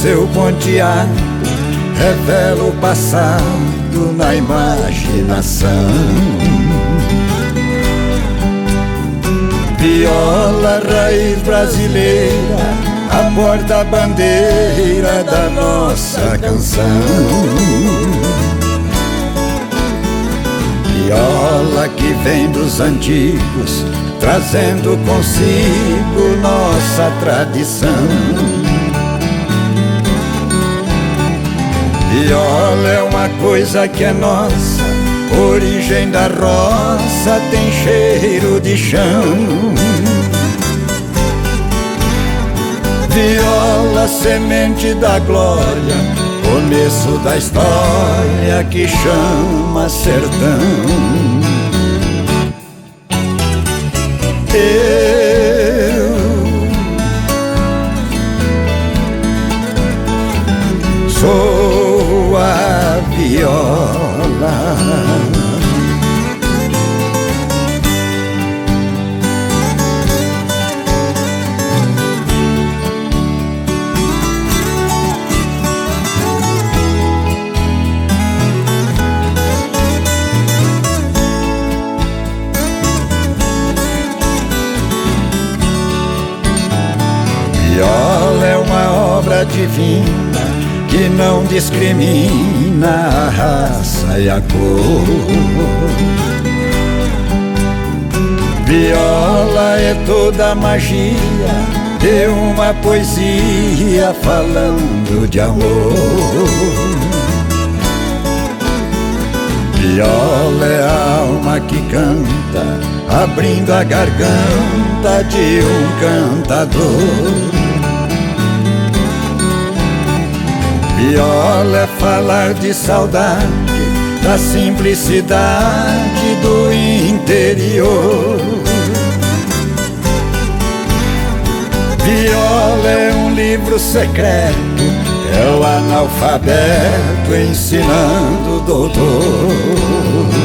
seu ponteado revela o passado na imaginação. Viola, raiz brasileira, a porta-bandeira da nossa canção. Viola que vem dos antigos, trazendo consigo nossa tradição. Viola é uma coisa que é nossa, origem da roça, tem cheiro de chão. Viola, semente da glória, começo da história que chama sertão. Eu sou a viola. Viola é uma obra divina que não discrimina a raça e a cor. Viola é toda a magia de uma poesia falando de amor. Viola é a alma que canta, abrindo a garganta de um cantador. Viola é falar de saudade, da simplicidade do interior. Viola é um livro secreto, é o analfabeto ensinando o doutor.